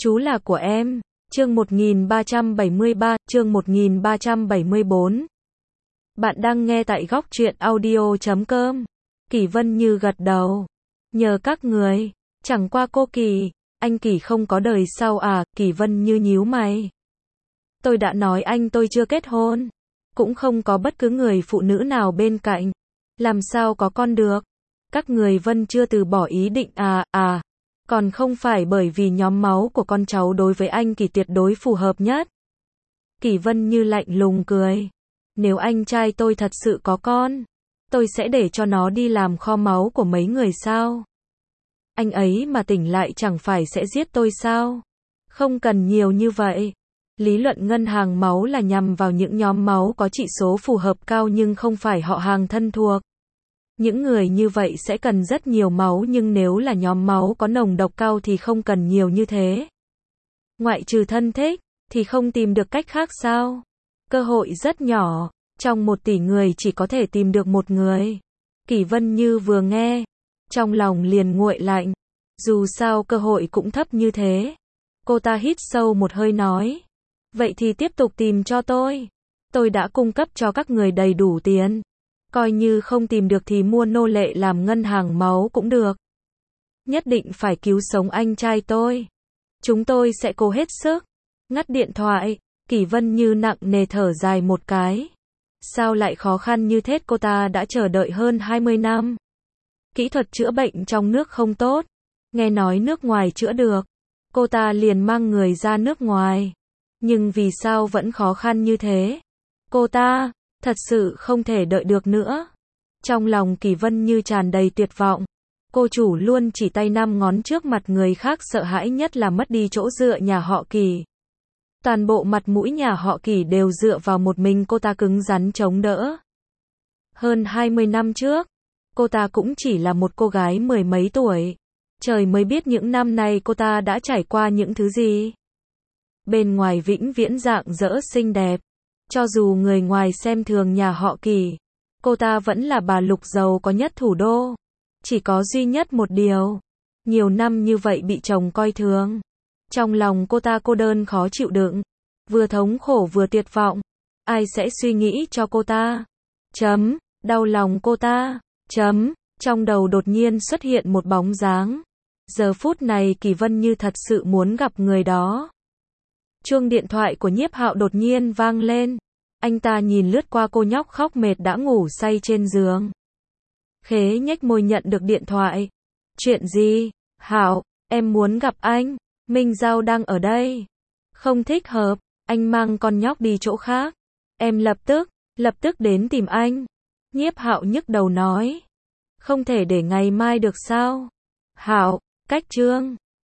Chú là của em. Chương 1373, chương 1374. Bạn đang nghe tại góc truyện audio.com. Kỷ Vân Như gật đầu. Nhờ các người. Chẳng qua cô Kỷ, anh Kỷ không có đời sau à? Kỷ Vân Như nhíu mày. Tôi đã nói anh tôi chưa kết hôn. Cũng không có bất cứ người phụ nữ nào bên cạnh. Làm sao có con được? Các người Vân chưa từ bỏ ý định à? Còn không phải bởi vì nhóm máu của con cháu đối với anh Kỷ tuyệt đối phù hợp nhất. Kỷ Vân Như lạnh lùng cười. Nếu anh trai tôi thật sự có con, tôi sẽ để cho nó đi làm kho máu của mấy người sao? Anh ấy mà tỉnh lại chẳng phải sẽ giết tôi sao? Không cần nhiều như vậy. Lý luận ngân hàng máu là nhằm vào những nhóm máu có chỉ số phù hợp cao nhưng không phải họ hàng thân thuộc. Những người như vậy sẽ cần rất nhiều máu nhưng nếu là nhóm máu có nồng độ cao thì không cần nhiều như thế. Ngoại trừ thân thích, thì không tìm được cách khác sao? Cơ hội rất nhỏ, trong 1 tỷ người chỉ có thể tìm được một người. Kỷ Vân Như vừa nghe, trong lòng liền nguội lạnh. Dù sao cơ hội cũng thấp như thế. Cô ta hít sâu một hơi nói. Vậy thì tiếp tục tìm cho tôi. Tôi đã cung cấp cho các người đầy đủ tiền. Coi như không tìm được thì mua nô lệ làm ngân hàng máu cũng được. Nhất định phải cứu sống anh trai tôi. Chúng tôi sẽ cố hết sức. Ngắt điện thoại, Kỷ Vân Như nặng nề thở dài một cái. Sao lại khó khăn như thế? Cô ta đã chờ đợi hơn 20 năm. Kỹ thuật chữa bệnh trong nước không tốt. Nghe nói nước ngoài chữa được. Cô ta liền mang người ra nước ngoài. Nhưng vì sao vẫn khó khăn như thế? Cô ta thật sự không thể đợi được nữa. Trong lòng Kỷ Vân Như tràn đầy tuyệt vọng. Cô chủ luôn chỉ tay 5 ngón trước mặt người khác, sợ hãi nhất là mất đi chỗ dựa nhà họ Kỷ. Toàn bộ mặt mũi nhà họ Kỷ đều dựa vào một mình cô ta cứng rắn chống đỡ. Hơn 20 năm trước, cô ta cũng chỉ là một cô gái 10 mấy tuổi. Trời mới biết những năm nay cô ta đã trải qua những thứ gì. Bên ngoài vĩnh viễn rạng rỡ xinh đẹp. Cho dù người ngoài xem thường nhà họ Kỷ, cô ta vẫn là bà Lục giàu có nhất thủ đô. Chỉ có duy nhất một điều, nhiều năm như vậy bị chồng coi thường. Trong lòng cô ta cô đơn khó chịu đựng, vừa thống khổ vừa tuyệt vọng. Ai sẽ suy nghĩ cho cô ta? Đau lòng cô ta. Trong đầu đột nhiên xuất hiện một bóng dáng. Giờ phút này Kỷ Vân Như thật sự muốn gặp người đó. Chuông điện thoại của Nhiếp Hạo đột nhiên vang lên. Anh ta nhìn lướt qua cô nhóc khóc mệt đã ngủ say trên giường. Khế nhếch môi nhận được điện thoại. Chuyện gì? Hạo, em muốn gặp anh. Minh Giao đang ở đây. Không thích hợp, anh mang con nhóc đi chỗ khác. Em lập tức đến tìm anh. Nhiếp Hạo nhức đầu nói. Không thể để ngày mai được sao? Hạo, cách chương